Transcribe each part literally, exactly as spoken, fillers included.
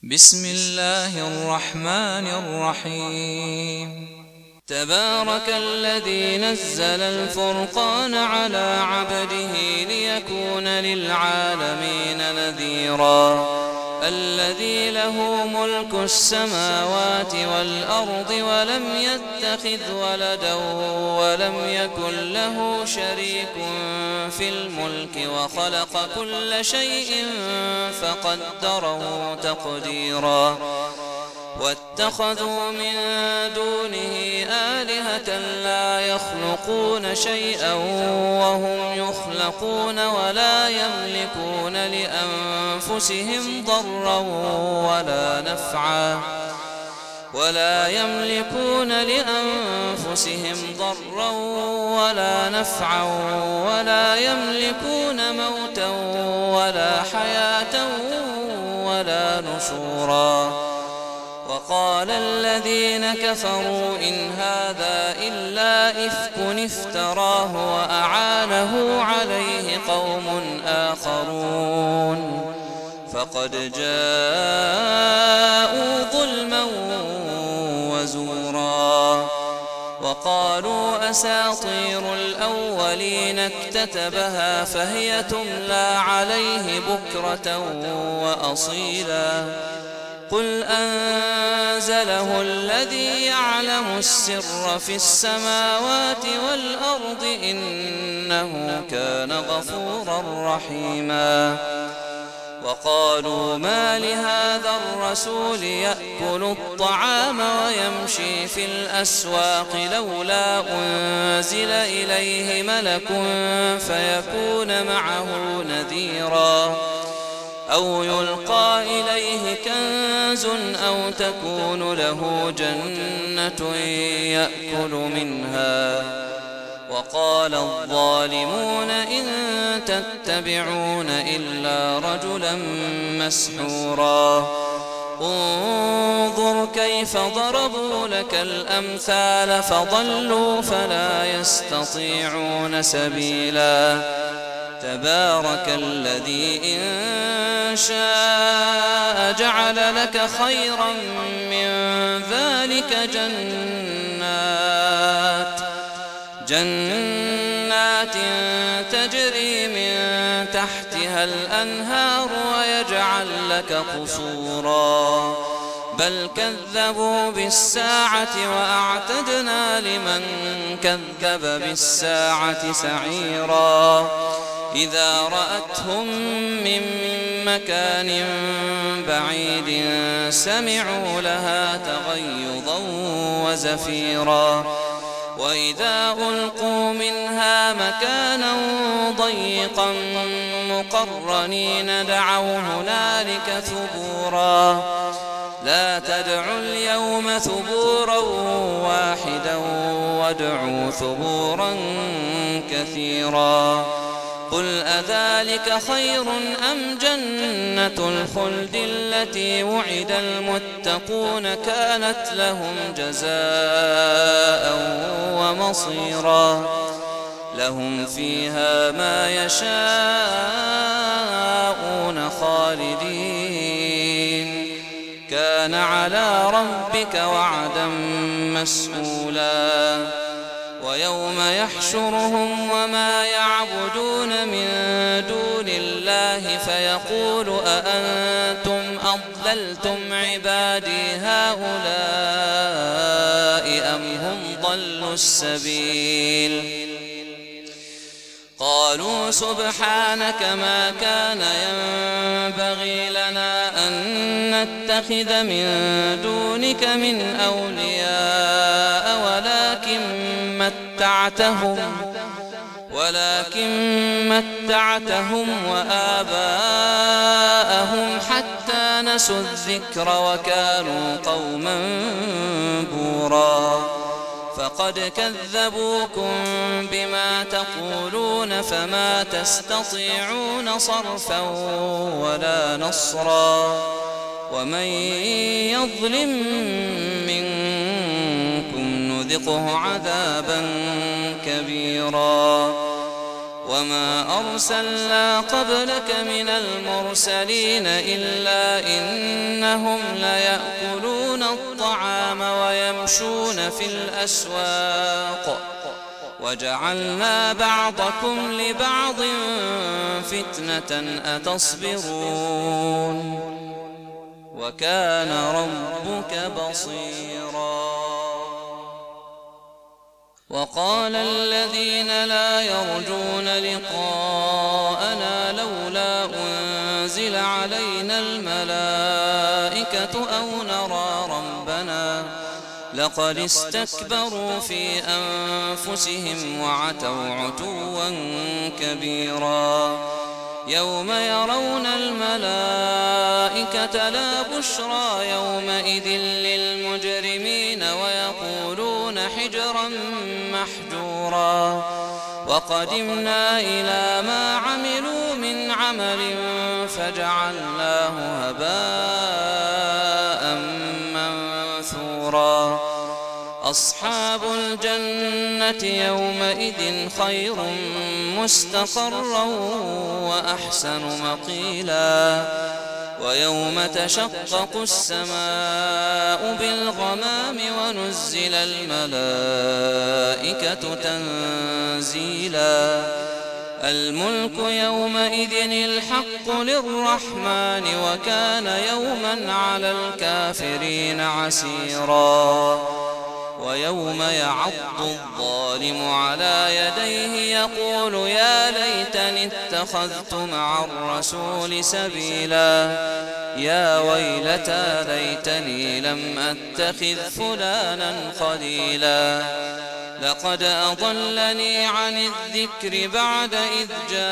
بسم الله الرحمن الرحيم. تبارك الذي نزل الفرقان على عبده ليكون للعالمين نذيرا. الذي له ملك السماوات والأرض ولم يتخذ ولدا ولم يكن له شريك في الملك وخلق كل شيء فقدره تقديرا. واتخذوا من دونه آلهة لا يخلقون شيئا وهم يخلقون ولا يملكون لأنفسهم ضرا ولا نفعا ولا يملكون لأنفسهم ضرا ولا نفعا ولا يملكون موتا ولا حياة ولا نشورا. وقال الذين كفروا إن هذا إلا إفك افتراه وأعانه عليه قوم آخرون فقد جاءوا ظلما وزورا. وقالوا أساطير الأولين اكتتبها فهي تملى عليه بكرة وأصيلا. قل أنزله الذي يعلم السر في السماوات والأرض إنه كان غفورا رحيما. وقالوا ما لهذا الرسول يأكل الطعام ويمشي في الأسواق لولا أنزل إليه ملك فيكون معه نذيرا أو يلقى إليه كنز أو تكون له جنة يأكل منها. وقال الظالمون إن تتبعون إلا رجلا مسحورا. انظر كيف ضربوا لك الأمثال فضلوا فلا يستطيعون سبيلا. تبارك الذي إن شاء جعل لك خيرا من ذلك جنات جنات تجري من تحتها الأنهار ويجعل لك قصورا. بل كذبوا بالساعة وأعتدنا لمن كذب بالساعة سعيرا. إذا رأتهم من مكان بعيد سمعوا لها تغيظا وزفيرا. وإذا ألقوا منها مكانا ضيقا مقرنين دعوا هنالك ثبورا. لا تدعوا اليوم ثبورا واحدا وادعوا ثبورا كثيرا. قل أذلك خير أم جنة الخلد التي وعد المتقون كانت لهم جزاء ومصيرا. لهم فيها ما يشاءون خالدين كان على ربك وعدا مسئولا. ويوم يحشرهم وما يعبدون من دون الله فيقول أأنتم أضللتم عبادي هؤلاء أم هم ضلوا السبيل. قالوا سبحانك ما كان ينبغي لنا أن نتخذ من دونك من أولياء ولكن متعتهم ولكن متعتهم وآباءهم حتى نسوا الذكر وكانوا قوما بورا. فقد كذبوكم بما تقولون فما تستطيعون صرفا ولا نصرا. ومن يظلم منكم نذقه عذابا كبيرا. وما أرسلنا قبلك من المرسلين إلا إنهم ليأكلون الطعام ويمشون في الأسواق وجعلنا بعضكم لبعض فتنة أتصبرون وكان ربك بصيرا. وقال الذين لا يرجون لقاءنا لولا أنزل علينا الملائكة أو نرى ربنا لقد استكبروا في أنفسهم وعتوا عتوا كبيرا. يوم يرون الملائكة لا بشرى يومئذ للمجرمين ويقولون حجرا محجورا. وقدمنا إلى ما عملوا من عمل فجعلناه هباء منثورا. أصحاب الجنة يومئذ خير مستقرا وأحسن مقيلا. ويوم تشقق السماء بالغمام ونزل الملائكة تنزيلا. الملك يومئذ الحق للرحمن وكان يوما على الكافرين عسيرا. ويوم يعض الظالم على يديه يقول يا ليتني اتخذت مع الرسول سبيلا. يا ويلتى ليتني لم أتخذ فلانا خليلا. لقد أضلني عن الذكر بعد إذ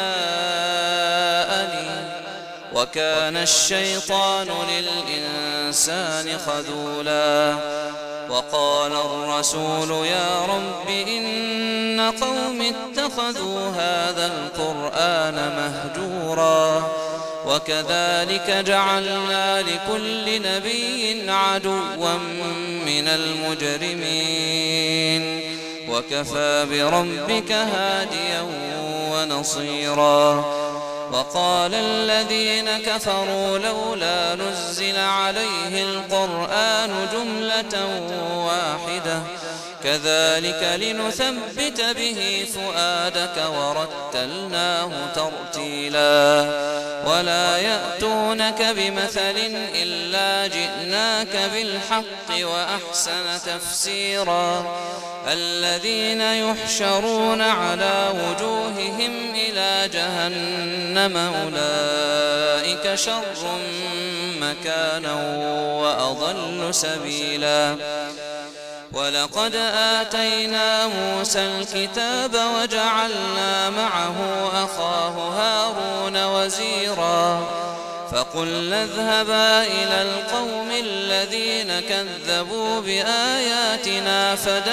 جاءني وكان الشيطان للإنسان خذولا. وقال الرسول يا رب إن قوم اتخذوا هذا القرآن مهجورا. وكذلك جعلنا لكل نبي عدوا من المجرمين وكفى بربك هاديا ونصيرا. وقال الذين كفروا لولا نزل عليه القرآن جملة واحدة كذلك لنثبت به فؤادك ورتلناه ترتيلا. ولا يأتونك بمثل إلا جئناك بالحق وأحسن تفسيرا. الذين يحشرون على وجوههم إلى جهنم أولئك شر مكانا وأضل سبيلا. ولقد آتينا موسى الكتاب وجعلنا معه أخاه هارون وزيرا. فقلنا اذهبا إلى القوم الذين كذبوا بآياتنا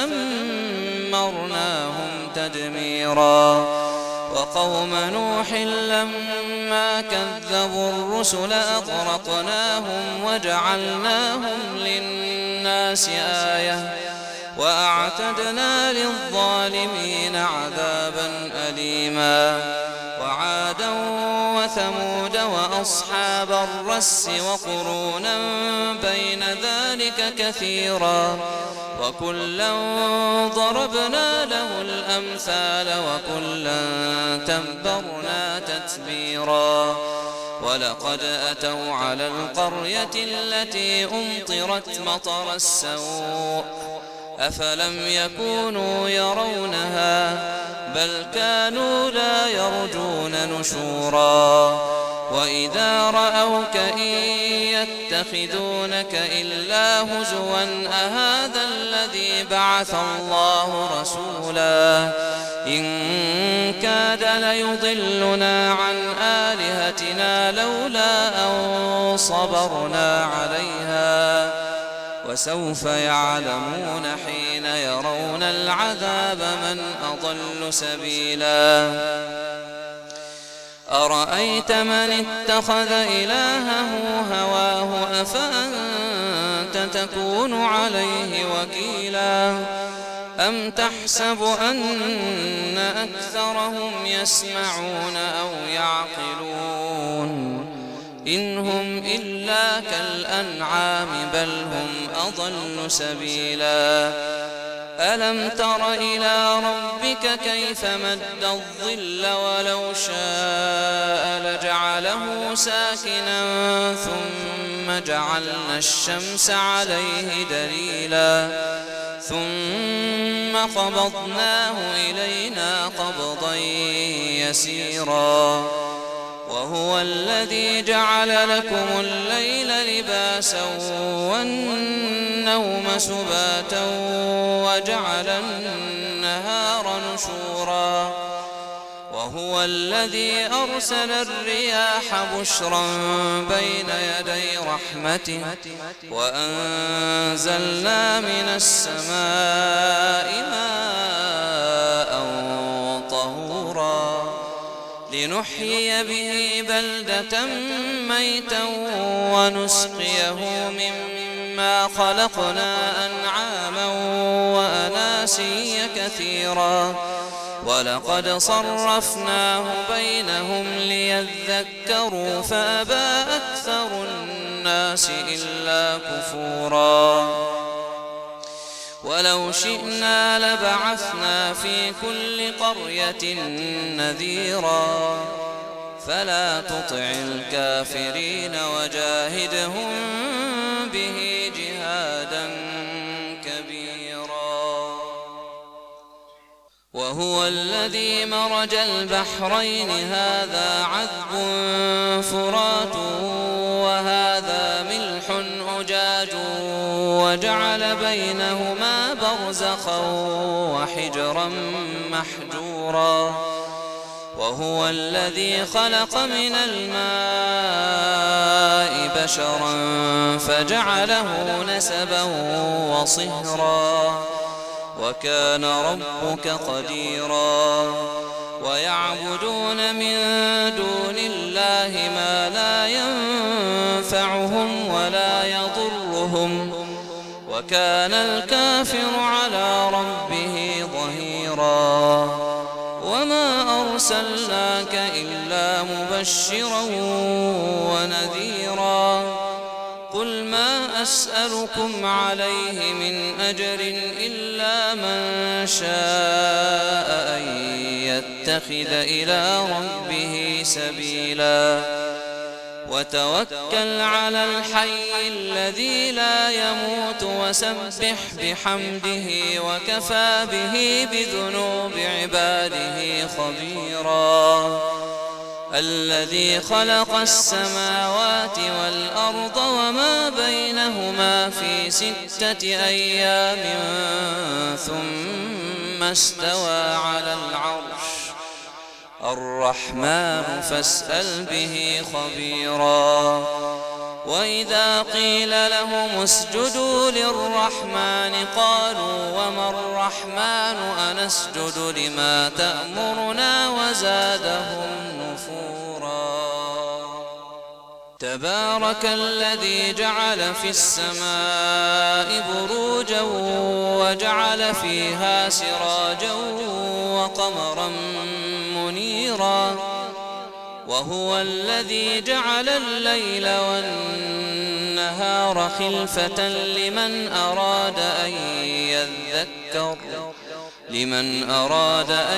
فدمرناهم تدميرا. وقوم نوح لما كذبوا الرسل أغرقناهم وجعلناهم للناس آية وأعتدنا للظالمين عذابا أليما. وعادا وثمود وأصحاب الرس وقرونا بين ذلك كثيرا. وكلا ضربنا له الأمثال وكلا تبرنا تتبيرا. ولقد أتوا على القرية التي أمطرت مطر السوء أفلم يكونوا يرونها بل كانوا لا يرجون نشورا. وإذا رأوك إن يتخذونك إلا هزوا أهذا الذي بعث الله رسولا. إن كاد ليضلنا عن آلهتنا لولا أن صبرنا عليها وسوف يعلمون حين يرون العذاب من أضل سبيلا. أرأيت من اتخذ إلهه هواه أفأنت تكون عليه وكيلا. أم تحسب أن أكثرهم يسمعون أو يعقلون إن هم إلا كالأنعام بل هم أضل سبيلا ألم تر إلى ربك كيف مد الظل ولو شاء لجعله ساكنا ثم جعلنا الشمس عليه دليلا ثم قبضناه إلينا قبضا يسيرا وهو الذي جعل لكم الليل لباسا والنوم سباتا وجعل النهار نشورا وهو الذي أرسل الرياح بشرا بين يدي رحمته وأنزلنا من السماء ماء طهورا لنحيي به بلدة ميتا ونسقيه مما خلقنا أنعاما وأناسيا كثيرا ولقد صرفناه بينهم ليذكروا فأبى أكثر الناس إلا كفورا ولو شئنا لبعثنا في كل قرية نذيرا فلا تطع الكافرين وجاهدهم به جهادا كبيرا وهو الذي مرج البحرين هذا عذب فرات وهذا ملح أجاج وجعل بينهما برزخا وحجرا محجورا وهو الذي خلق من الماء بشرا فجعله نسبا وصهرا وكان ربك قديرا ويعبدون من دون الله ما لا ينفعهم ولا يضرهم وكان الكافر على ربه ظهيرا وما أرسلناك إلا مبشرا ونذيرا قل ما أسألكم عليه من أجر إلا من شاء أن يتخذ إلى ربه سبيلا وتوكل على الحي الذي لا يموت وسبح بحمده وكفى به بذنوب عباده خبيرا الذي خلق السماوات والأرض وما بينهما في ستة أيام ثم استوى على العرش الرحمن فاسأل به خبيرا وإذا قيل لهم اسجدوا للرحمن قالوا وما الرحمن أنسجد لما تأمرنا وزادهم نفورا تبارك الذي جعل في السماء بروجا وجعل فيها سراجا وقمرا منيرا وهو الذي جعل الليل والنهار خلفة لمن أراد أن يذكر لمن أراد أن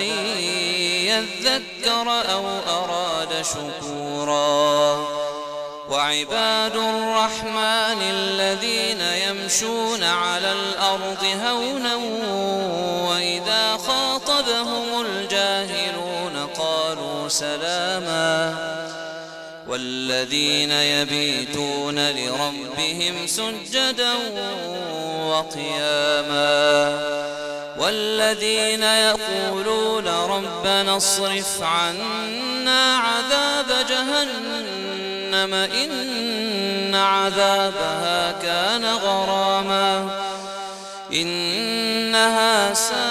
يذكر أو أراد شكورا وعباد الرحمن الذين يمشون على الأرض هونا وإذا خاطبهم الجاهلون قالوا سلاما والذين يبيتون لربهم سجدا وقياما والذين يقولون ربنا اصرف عنا عذاب جهنم إن عذابها كان غراما إنها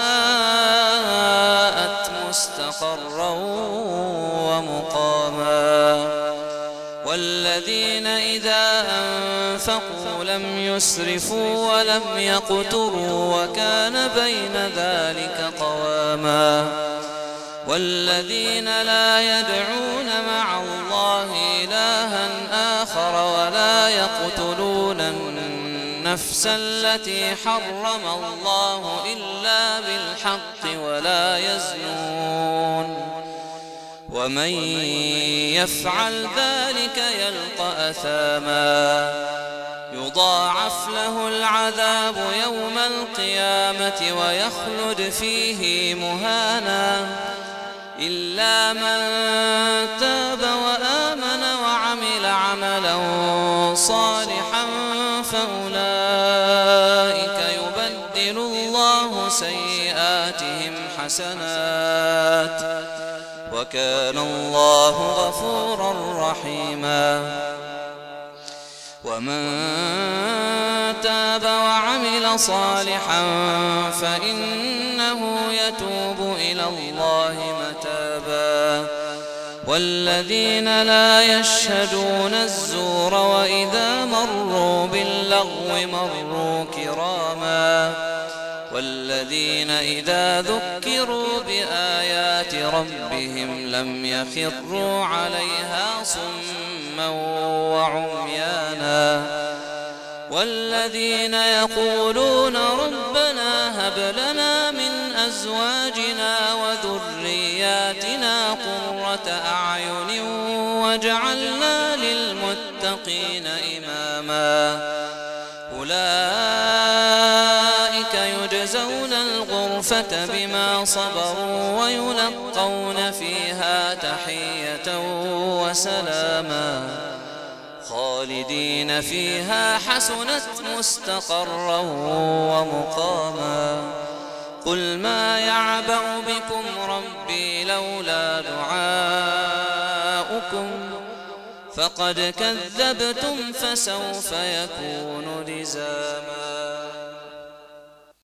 ساءت مستقرا ومقاما والذين إذا إذا أنفقوا لم يسرفوا ولم يقتروا وكان بين ذلك قواما والذين لا يدعون مع الله إلها آخر ولا يقتلون النفس التي حرم الله إلا بالحق ولا يزنون ومن يفعل ذلك يلقى أثاما يضاعف له العذاب يوم القيامة ويخلد فيه مهانا إلا من تاب وآمن وعمل عملا صالحا فأولئك يبدل الله سيئاتهم حسنات وكان الله غفورا رحيما ومن تاب وعمل صالحا فإنه يتوب إلى الله متابا والذين لا يشهدون الزور وإذا مروا باللغو مروا كراما والذين إذا ذكروا بآيات ربهم لم يخروا عليها صما وعميانا والذين يقولون ربنا هب لنا من أزواجنا وذرياتنا قرة أعين واجعلنا للمتقين إماما أولئك يجزون الغرفة بما صبروا ويلقون فيها تحية وسلاما خالدين فيها حسنت مستقرا ومقاما قل ما يعبأ بكم ربي لولا دعاؤكم فقد كذبتم فسوف يكون لزاما.